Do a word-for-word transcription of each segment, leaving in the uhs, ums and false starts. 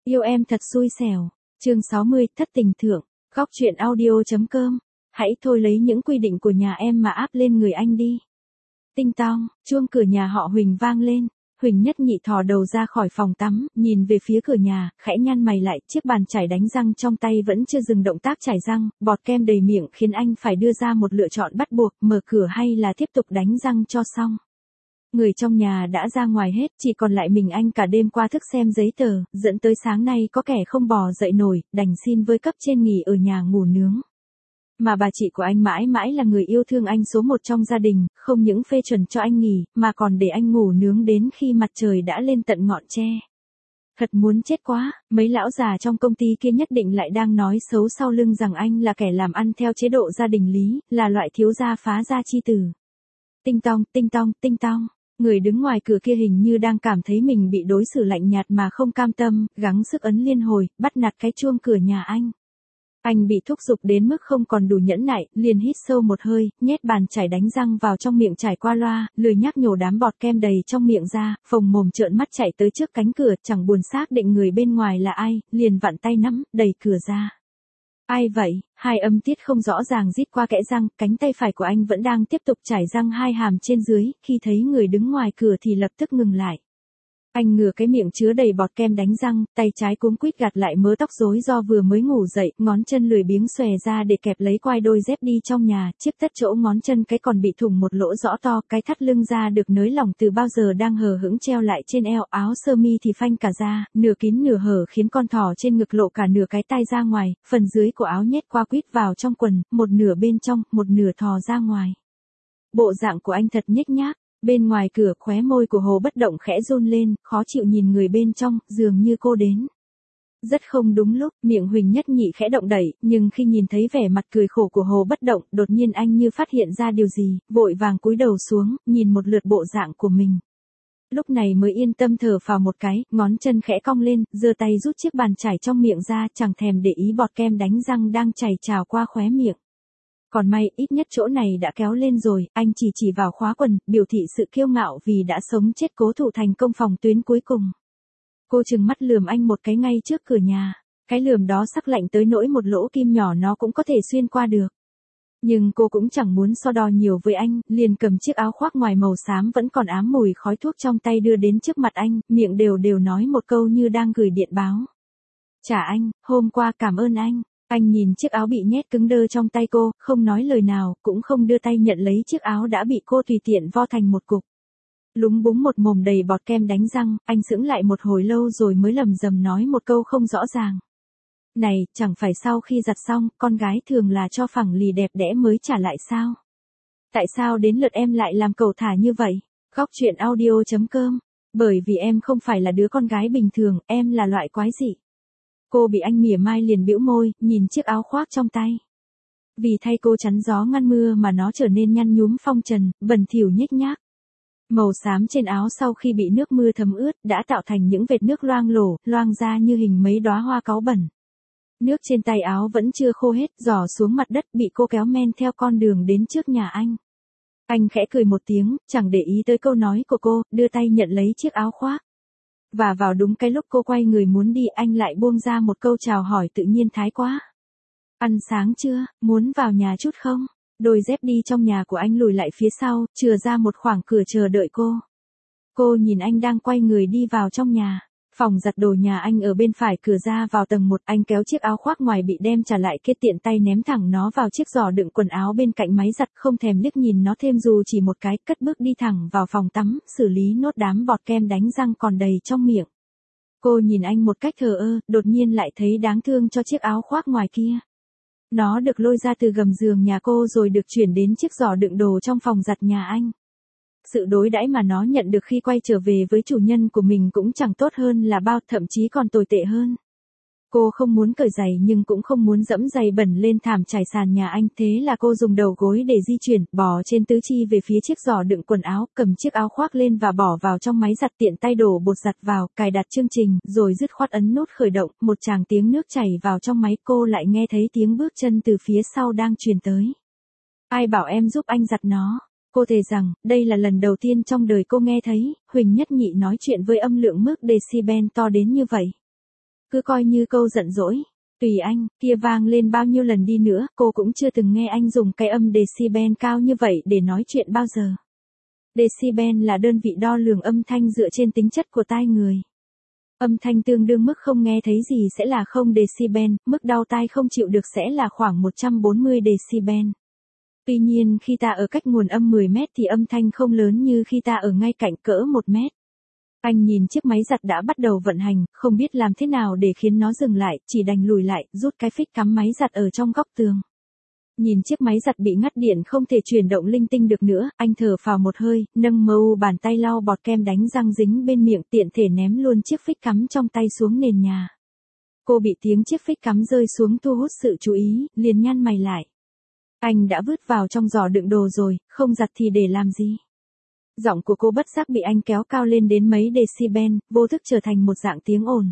Yêu em thật xui xẻo. Chương sáu mươi, thất tình thượng. Góc truyện audio.com. Hãy thôi lấy những quy định của nhà em mà áp lên người anh đi. Tinh tong, chuông cửa nhà họ Huỳnh vang lên. Huỳnh Nhất Nhị thò đầu ra khỏi phòng tắm, nhìn về phía cửa nhà, khẽ nhăn mày lại, chiếc bàn chải đánh răng trong tay vẫn chưa dừng động tác chải răng, bọt kem đầy miệng khiến anh phải đưa ra một lựa chọn bắt buộc, mở cửa hay là tiếp tục đánh răng cho xong. Người trong nhà đã ra ngoài hết, chỉ còn lại mình anh cả đêm qua thức xem giấy tờ, dẫn tới sáng nay có kẻ không bò dậy nổi, đành xin với cấp trên nghỉ ở nhà ngủ nướng. Mà bà chị của anh mãi mãi là người yêu thương anh số một trong gia đình, không những phê chuẩn cho anh nghỉ, mà còn để anh ngủ nướng đến khi mặt trời đã lên tận ngọn tre. Thật muốn chết quá, mấy lão già trong công ty kia nhất định lại đang nói xấu sau lưng rằng anh là kẻ làm ăn theo chế độ gia đình lý, là loại thiếu gia phá gia chi tử. Tinh tong, tinh tong, tinh tong. Người đứng ngoài cửa kia hình như đang cảm thấy mình bị đối xử lạnh nhạt mà không cam tâm, gắng sức ấn liên hồi, bắt nạt cái chuông cửa nhà anh. Anh bị thúc giục đến mức không còn đủ nhẫn nại, liền hít sâu một hơi, nhét bàn chải đánh răng vào trong miệng chải qua loa, lười nhác nhổ đám bọt kem đầy trong miệng ra, phồng mồm trợn mắt chạy tới trước cánh cửa, chẳng buồn xác định người bên ngoài là ai, liền vặn tay nắm, đẩy cửa ra. Ai vậy? Hai âm tiết không rõ ràng rít qua kẽ răng, cánh tay phải của anh vẫn đang tiếp tục chải răng hai hàm trên dưới, khi thấy người đứng ngoài cửa thì lập tức ngừng lại. Anh ngửa cái miệng chứa đầy bọt kem đánh răng, tay trái cuống quýt gạt lại mớ tóc rối do vừa mới ngủ dậy, ngón chân lười biếng xòe ra để kẹp lấy quai đôi dép đi trong nhà, chiếc tất chỗ ngón chân cái còn bị thủng một lỗ rõ to, cái thắt lưng da được nới lỏng từ bao giờ đang hờ hững treo lại trên eo, áo sơ mi thì phanh cả ra, nửa kín nửa hở khiến con thỏ trên ngực lộ cả nửa cái tai ra ngoài, phần dưới của áo nhét qua quýt vào trong quần, một nửa bên trong, một nửa thò ra ngoài. Bộ dạng của anh thật nhếch nhác. Bên ngoài cửa khóe môi của Hồ Bất Động khẽ run lên, khó chịu nhìn người bên trong, dường như cô đến. Rất không đúng lúc, miệng Huỳnh Nhất Nhị khẽ động đẩy, nhưng khi nhìn thấy vẻ mặt cười khổ của Hồ Bất Động, đột nhiên anh như phát hiện ra điều gì, vội vàng cúi đầu xuống, nhìn một lượt bộ dạng của mình. Lúc này mới yên tâm thở phào một cái, ngón chân khẽ cong lên, giơ tay rút chiếc bàn chải trong miệng ra, chẳng thèm để ý bọt kem đánh răng đang chảy trào qua khóe miệng. Còn may, ít nhất chỗ này đã kéo lên rồi, anh chỉ chỉ vào khóa quần, biểu thị sự kiêu ngạo vì đã sống chết cố thủ thành công phòng tuyến cuối cùng. Cô trừng mắt lườm anh một cái ngay trước cửa nhà, cái lườm đó sắc lạnh tới nỗi một lỗ kim nhỏ nó cũng có thể xuyên qua được. Nhưng cô cũng chẳng muốn so đo nhiều với anh, liền cầm chiếc áo khoác ngoài màu xám vẫn còn ám mùi khói thuốc trong tay đưa đến trước mặt anh, miệng đều đều nói một câu như đang gửi điện báo. Trả anh, hôm qua cảm ơn anh. Anh nhìn chiếc áo bị nhét cứng đơ trong tay cô, không nói lời nào, cũng không đưa tay nhận lấy chiếc áo đã bị cô tùy tiện vo thành một cục. Lúng búng một mồm đầy bọt kem đánh răng, anh sững lại một hồi lâu rồi mới lầm rầm nói một câu không rõ ràng. Này, chẳng phải sau khi giặt xong, con gái thường là cho phẳng lì đẹp đẽ mới trả lại sao? Tại sao đến lượt em lại làm cẩu thả như vậy? Góc truyện audio.com. Bởi vì em không phải là đứa con gái bình thường, em là loại quái dị. Cô bị anh mỉa mai liền bĩu môi, nhìn chiếc áo khoác trong tay. Vì thay cô chắn gió ngăn mưa mà nó trở nên nhăn nhúm phong trần, bẩn thỉu nhếch nhác. Màu xám trên áo sau khi bị nước mưa thấm ướt đã tạo thành những vệt nước loang lổ, loang ra như hình mấy đóa hoa cáu bẩn. Nước trên tay áo vẫn chưa khô hết, rỏ xuống mặt đất bị cô kéo men theo con đường đến trước nhà anh. Anh khẽ cười một tiếng, chẳng để ý tới câu nói của cô, đưa tay nhận lấy chiếc áo khoác. Và vào đúng cái lúc cô quay người muốn đi anh lại buông ra một câu chào hỏi tự nhiên thái quá. Ăn sáng chưa, muốn vào nhà chút không? Đôi dép đi trong nhà của anh lùi lại phía sau, chừa ra một khoảng cửa chờ đợi cô. Cô nhìn anh đang quay người đi vào trong nhà. Phòng giặt đồ nhà anh ở bên phải cửa ra vào tầng một, anh kéo chiếc áo khoác ngoài bị đem trả lại kết tiện tay ném thẳng nó vào chiếc giỏ đựng quần áo bên cạnh máy giặt, không thèm liếc nhìn nó thêm dù chỉ một cái, cất bước đi thẳng vào phòng tắm, xử lý nốt đám bọt kem đánh răng còn đầy trong miệng. Cô nhìn anh một cách thờ ơ, đột nhiên lại thấy đáng thương cho chiếc áo khoác ngoài kia. Nó được lôi ra từ gầm giường nhà cô rồi được chuyển đến chiếc giỏ đựng đồ trong phòng giặt nhà anh. Sự đối đãi mà nó nhận được khi quay trở về với chủ nhân của mình cũng chẳng tốt hơn là bao, thậm chí còn tồi tệ hơn. Cô không muốn cởi giày nhưng cũng không muốn dẫm giày bẩn lên thảm trải sàn nhà anh, thế là cô dùng đầu gối để di chuyển, bò trên tứ chi về phía chiếc giỏ đựng quần áo, cầm chiếc áo khoác lên và bỏ vào trong máy giặt, tiện tay đổ bột giặt vào, cài đặt chương trình, rồi dứt khoát ấn nút khởi động, một tràng tiếng nước chảy vào trong máy, cô lại nghe thấy tiếng bước chân từ phía sau đang truyền tới. Ai bảo em giúp anh giặt nó? Cô thề rằng, đây là lần đầu tiên trong đời cô nghe thấy Huỳnh Nhất Nhị nói chuyện với âm lượng mức decibel to đến như vậy. cứ coi như câu giận dỗi. Tùy anh, kia vang lên bao nhiêu lần đi nữa, cô cũng chưa từng nghe anh dùng cái âm decibel cao như vậy để nói chuyện bao giờ. Decibel là đơn vị đo lường âm thanh dựa trên tính chất của tai người. Âm thanh tương đương mức không nghe thấy gì sẽ là không decibel, mức đau tai không chịu được sẽ là khoảng một trăm bốn mươi decibel. Tuy nhiên khi ta ở cách nguồn âm mười mét thì âm thanh không lớn như khi ta ở ngay cạnh cỡ một mét. Anh nhìn chiếc máy giặt đã bắt đầu vận hành, không biết làm thế nào để khiến nó dừng lại, chỉ đành lùi lại, rút cái phích cắm máy giặt ở trong góc tường. Nhìn chiếc máy giặt bị ngắt điện không thể chuyển động linh tinh được nữa, anh thở phào một hơi, nâng mâu bàn tay lau bọt kem đánh răng dính bên miệng, tiện thể ném luôn chiếc phích cắm trong tay xuống nền nhà. Cô bị tiếng chiếc phích cắm rơi xuống thu hút sự chú ý, liền nhăn mày lại. Anh đã vứt vào trong giỏ đựng đồ rồi, không giặt thì để làm gì? Giọng của cô bất giác bị anh kéo cao lên đến mấy decibel, vô thức trở thành một dạng tiếng ồn.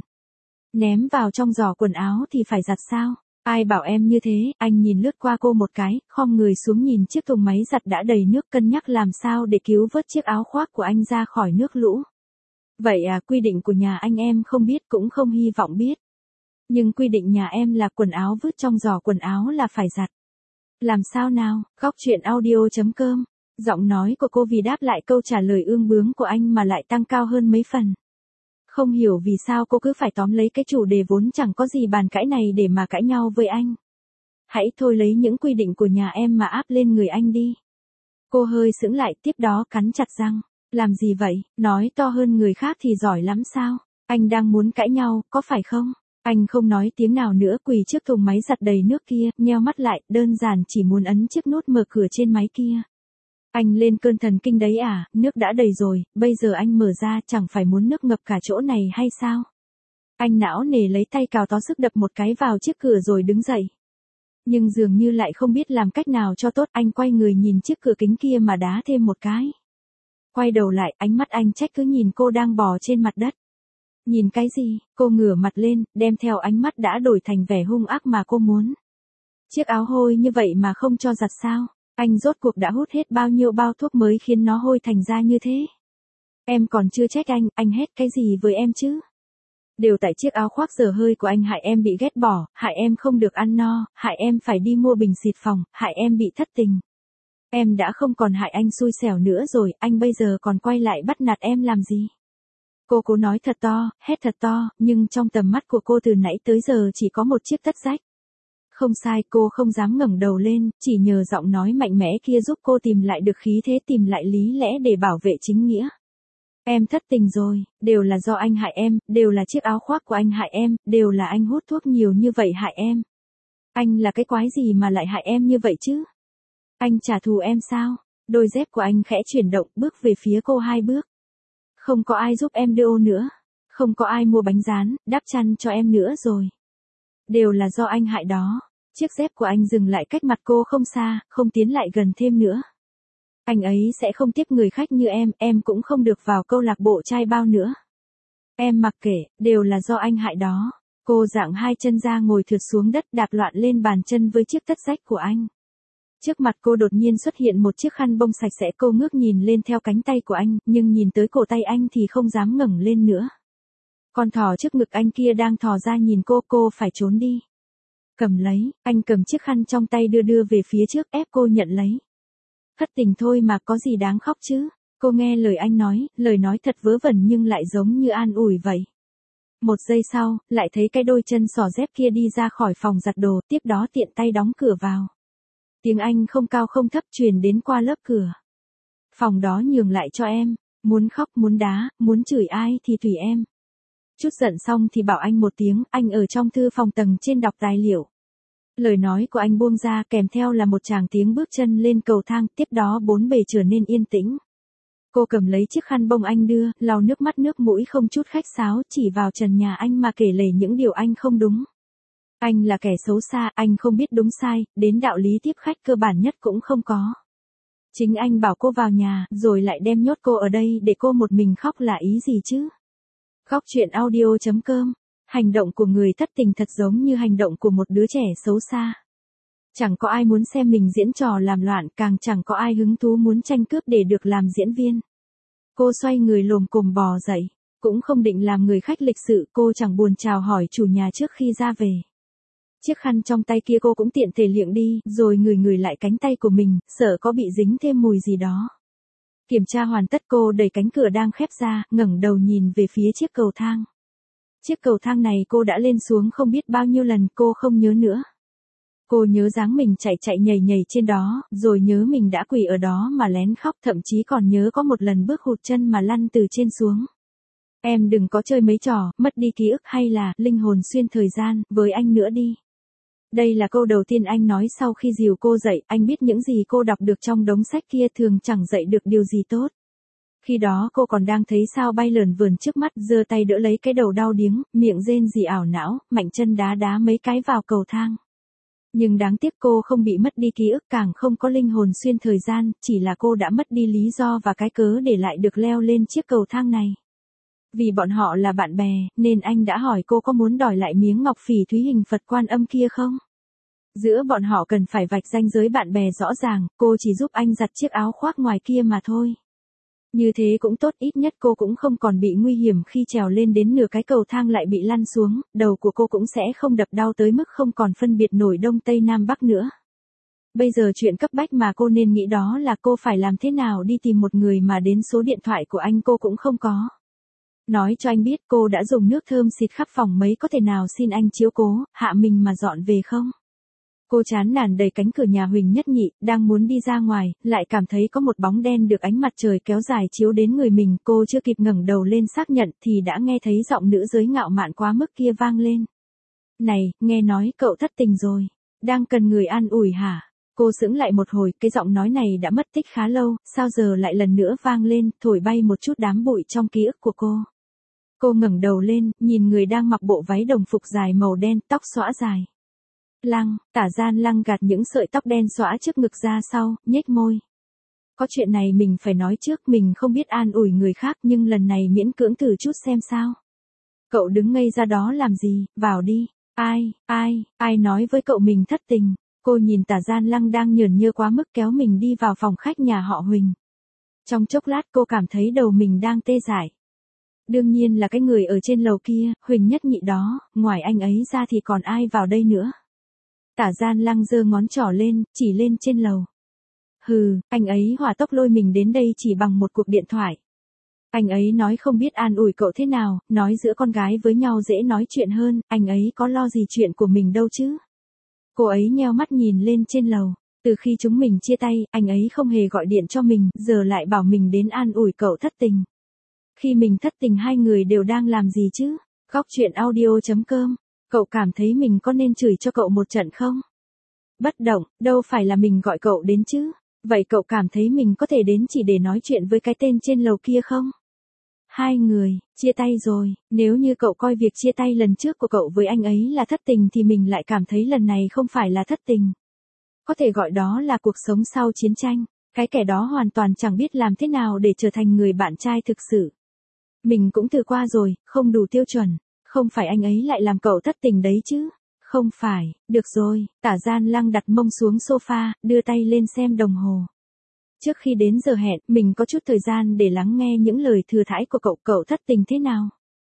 Ném vào trong giỏ quần áo thì phải giặt sao? Ai bảo em như thế? Anh nhìn lướt qua cô một cái, khom người xuống nhìn chiếc thùng máy giặt đã đầy nước, cân nhắc làm sao để cứu vớt chiếc áo khoác của anh ra khỏi nước lũ. Vậy à, quy định của nhà anh em không biết cũng không hy vọng biết. Nhưng quy định nhà em là quần áo vứt trong giỏ quần áo là phải giặt. Làm sao nào? Góc chuyện audio chấm com. Giọng nói của cô vì đáp lại câu trả lời ương bướng của anh mà lại tăng cao hơn mấy phần. Không hiểu vì sao cô cứ phải tóm lấy cái chủ đề vốn chẳng có gì bàn cãi này để mà cãi nhau với anh. Hãy thôi lấy những quy định của nhà em mà áp lên người anh đi. Cô hơi sững lại, tiếp đó cắn chặt răng. Làm gì vậy? Nói to hơn người khác thì giỏi lắm sao? Anh đang muốn cãi nhau, có phải không? Anh không nói tiếng nào nữa, quỳ trước thùng máy giặt đầy nước kia, nheo mắt lại, đơn giản chỉ muốn ấn chiếc nút mở cửa trên máy kia. Anh lên cơn thần kinh đấy à, nước đã đầy rồi, bây giờ anh mở ra chẳng phải muốn nước ngập cả chỗ này hay sao? Anh não nề lấy tay cào tó sức đập một cái vào chiếc cửa rồi đứng dậy. Nhưng dường như lại không biết làm cách nào cho tốt, anh quay người nhìn chiếc cửa kính kia mà đá thêm một cái. Quay đầu lại, ánh mắt anh trách cứ nhìn cô đang bò trên mặt đất. Nhìn cái gì? Cô ngửa mặt lên, đem theo ánh mắt đã đổi thành vẻ hung ác mà cô muốn. Chiếc áo hôi như vậy mà không cho giặt sao? Anh rốt cuộc đã hút hết bao nhiêu bao thuốc mới khiến nó hôi thành ra như thế? Em còn chưa trách anh, anh hét cái gì với em chứ? Đều tại chiếc áo khoác dở hơi của anh hại em bị ghét bỏ, hại em không được ăn no, hại em phải đi mua bình xịt phòng, hại em bị thất tình. Em đã không còn hại anh xui xẻo nữa rồi, anh bây giờ còn quay lại bắt nạt em làm gì? Cô cố nói thật to, hét thật to, nhưng trong tầm mắt của cô từ nãy tới giờ chỉ có một chiếc tất rách. Không sai, cô không dám ngẩng đầu lên, chỉ nhờ giọng nói mạnh mẽ kia giúp cô tìm lại được khí thế, tìm lại lý lẽ để bảo vệ chính nghĩa. Em thất tình rồi, đều là do anh hại em, đều là chiếc áo khoác của anh hại em, đều là anh hút thuốc nhiều như vậy hại em. Anh là cái quái gì mà lại hại em như vậy chứ? Anh trả thù em sao? Đôi dép của anh khẽ chuyển động, bước về phía cô hai bước. Không có ai giúp em đưa ô nữa. Không có ai mua bánh rán, đắp chăn cho em nữa rồi. Đều là do anh hại đó. Chiếc dép của anh dừng lại cách mặt cô không xa, không tiến lại gần thêm nữa. Anh ấy sẽ không tiếp người khách như em, em cũng không được vào câu lạc bộ trai bao nữa. Em mặc kệ, đều là do anh hại đó. Cô giãng hai chân ra ngồi thượt xuống đất, đạp loạn lên bàn chân với chiếc tất rách của anh. Trước mặt cô đột nhiên xuất hiện một chiếc khăn bông sạch sẽ, cô ngước nhìn lên theo cánh tay của anh, nhưng nhìn tới cổ tay anh thì không dám ngẩng lên nữa. Con thỏ trước ngực anh kia đang thò ra nhìn cô, cô phải trốn đi. Cầm lấy, anh cầm chiếc khăn trong tay đưa đưa về phía trước, ép cô nhận lấy. Thất tình thôi mà có gì đáng khóc chứ? Cô nghe lời anh nói, lời nói thật vớ vẩn nhưng lại giống như an ủi vậy. Một giây sau, lại thấy cái đôi chân xỏ dép kia đi ra khỏi phòng giặt đồ, tiếp đó tiện tay đóng cửa vào. Tiếng Anh không cao không thấp truyền đến qua lớp cửa. Phòng đó nhường lại cho em, muốn khóc muốn đá, muốn chửi ai thì tùy em. Chút giận xong thì bảo anh một tiếng, anh ở trong thư phòng tầng trên đọc tài liệu. Lời nói của anh buông ra kèm theo là một tràng tiếng bước chân lên cầu thang, tiếp đó bốn bề trở nên yên tĩnh. Cô cầm lấy chiếc khăn bông anh đưa, lau nước mắt nước mũi không chút khách sáo, chỉ vào trần nhà anh mà kể lể những điều anh không đúng. Anh là kẻ xấu xa, anh không biết đúng sai, đến đạo lý tiếp khách cơ bản nhất cũng không có. Chính anh bảo cô vào nhà, rồi lại đem nhốt cô ở đây để cô một mình khóc là ý gì chứ? Góc chuyện audio chấm com. Hành động của người thất tình thật giống như hành động của một đứa trẻ xấu xa. Chẳng có ai muốn xem mình diễn trò làm loạn, càng chẳng có ai hứng thú muốn tranh cướp để được làm diễn viên. Cô xoay người lồm cồm bò dậy. Cũng không định làm người khách lịch sự, cô chẳng buồn chào hỏi chủ nhà trước khi ra về. Chiếc khăn trong tay kia cô cũng tiện thể liệng đi, rồi ngửi ngửi lại cánh tay của mình, sợ có bị dính thêm mùi gì đó. Kiểm tra hoàn tất cô đẩy cánh cửa đang khép ra, ngẩng đầu nhìn về phía chiếc cầu thang. Chiếc cầu thang này cô đã lên xuống không biết bao nhiêu lần, cô không nhớ nữa. Cô nhớ dáng mình chạy chạy nhảy nhảy trên đó, rồi nhớ mình đã quỳ ở đó mà lén khóc, thậm chí còn nhớ có một lần bước hụt chân mà lăn từ trên xuống. Em đừng có chơi mấy trò, mất đi ký ức hay là linh hồn xuyên thời gian, với anh nữa đi. Đây là câu đầu tiên anh nói sau khi dìu cô dậy, anh biết những gì cô đọc được trong đống sách kia thường chẳng dạy được điều gì tốt. Khi đó cô còn đang thấy sao bay lởn vởn trước mắt, giơ tay đỡ lấy cái đầu đau điếng, miệng rên rỉ ảo não, mạnh chân đá đá mấy cái vào cầu thang. Nhưng đáng tiếc cô không bị mất đi ký ức, càng không có linh hồn xuyên thời gian, chỉ là cô đã mất đi lý do và cái cớ để lại được leo lên chiếc cầu thang này. Vì bọn họ là bạn bè, nên anh đã hỏi cô có muốn đòi lại miếng ngọc phỉ thúy hình Phật Quan Âm kia không? Giữa bọn họ cần phải vạch ranh giới bạn bè rõ ràng, cô chỉ giúp anh giặt chiếc áo khoác ngoài kia mà thôi. Như thế cũng tốt, ít nhất cô cũng không còn bị nguy hiểm khi trèo lên đến nửa cái cầu thang lại bị lăn xuống, đầu của cô cũng sẽ không đập đau tới mức không còn phân biệt nổi Đông Tây Nam Bắc nữa. Bây giờ chuyện cấp bách mà cô nên nghĩ đó là cô phải làm thế nào đi tìm một người mà đến số điện thoại của anh cô cũng không có. Nói cho anh biết cô đã dùng nước thơm xịt khắp phòng mấy, có thể nào xin anh chiếu cố, hạ mình mà dọn về không? Cô chán nản đẩy cánh cửa nhà Huỳnh Nhất Nhị, đang muốn đi ra ngoài, lại cảm thấy có một bóng đen được ánh mặt trời kéo dài chiếu đến người mình, cô chưa kịp ngẩng đầu lên xác nhận thì đã nghe thấy giọng nữ giới ngạo mạn quá mức kia vang lên. Này, nghe nói cậu thất tình rồi, đang cần người an ủi hả? Cô sững lại một hồi, cái giọng nói này đã mất tích khá lâu, sao giờ lại lần nữa vang lên, thổi bay một chút đám bụi trong ký ức của cô. Cô ngẩng đầu lên, nhìn người đang mặc bộ váy đồng phục dài màu đen, tóc xõa dài. Lăng, Tả Gian Lăng gạt những sợi tóc đen xõa trước ngực ra sau, nhếch môi. Có chuyện này mình phải nói trước, mình không biết an ủi người khác nhưng lần này miễn cưỡng thử chút xem sao. Cậu đứng ngây ra đó làm gì, vào đi. Ai, ai, ai nói với cậu mình thất tình? Cô nhìn Tả Gian Lăng đang nhởn nhơ quá mức kéo mình đi vào phòng khách nhà họ Huỳnh. Trong chốc lát cô cảm thấy đầu mình đang tê dại. Đương nhiên là cái người ở trên lầu kia, Huỳnh Nhất Nhị đó, ngoài anh ấy ra thì còn ai vào đây nữa. Tả Gian Lăng giơ ngón trỏ lên, chỉ lên trên lầu. Hừ, anh ấy hỏa tốc lôi mình đến đây chỉ bằng một cuộc điện thoại. Anh ấy nói không biết an ủi cậu thế nào, nói giữa con gái với nhau dễ nói chuyện hơn, anh ấy có lo gì chuyện của mình đâu chứ. Cô ấy nheo mắt nhìn lên trên lầu, từ khi chúng mình chia tay, anh ấy không hề gọi điện cho mình, giờ lại bảo mình đến an ủi cậu thất tình. Khi mình thất tình hai người đều đang làm gì chứ? Góc truyện audio chấm com. Cậu cảm thấy mình có nên chửi cho cậu một trận không? Bất động, đâu phải là mình gọi cậu đến chứ. Vậy cậu cảm thấy mình có thể đến chỉ để nói chuyện với cái tên trên lầu kia không? Hai người, chia tay rồi, nếu như cậu coi việc chia tay lần trước của cậu với anh ấy là thất tình thì mình lại cảm thấy lần này không phải là thất tình. Có thể gọi đó là cuộc sống sau chiến tranh. Cái kẻ đó hoàn toàn chẳng biết làm thế nào để trở thành người bạn trai thực sự. Mình cũng thử qua rồi, không đủ tiêu chuẩn. Không phải anh ấy lại làm cậu thất tình đấy chứ? Không phải, được rồi, Tả Gian Lăng đặt mông xuống sofa, đưa tay lên xem đồng hồ. Trước khi đến giờ hẹn, mình có chút thời gian để lắng nghe những lời thừa thãi của cậu, cậu thất tình thế nào?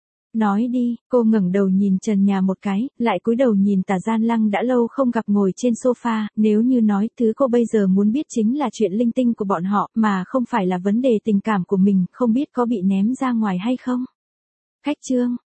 Nói đi, cô ngẩng đầu nhìn trần nhà một cái, lại cúi đầu nhìn Tả Gian Lăng đã lâu không gặp ngồi trên sofa, nếu như nói thứ cô bây giờ muốn biết chính là chuyện linh tinh của bọn họ, mà không phải là vấn đề tình cảm của mình, không biết có bị ném ra ngoài hay không? Khách trương,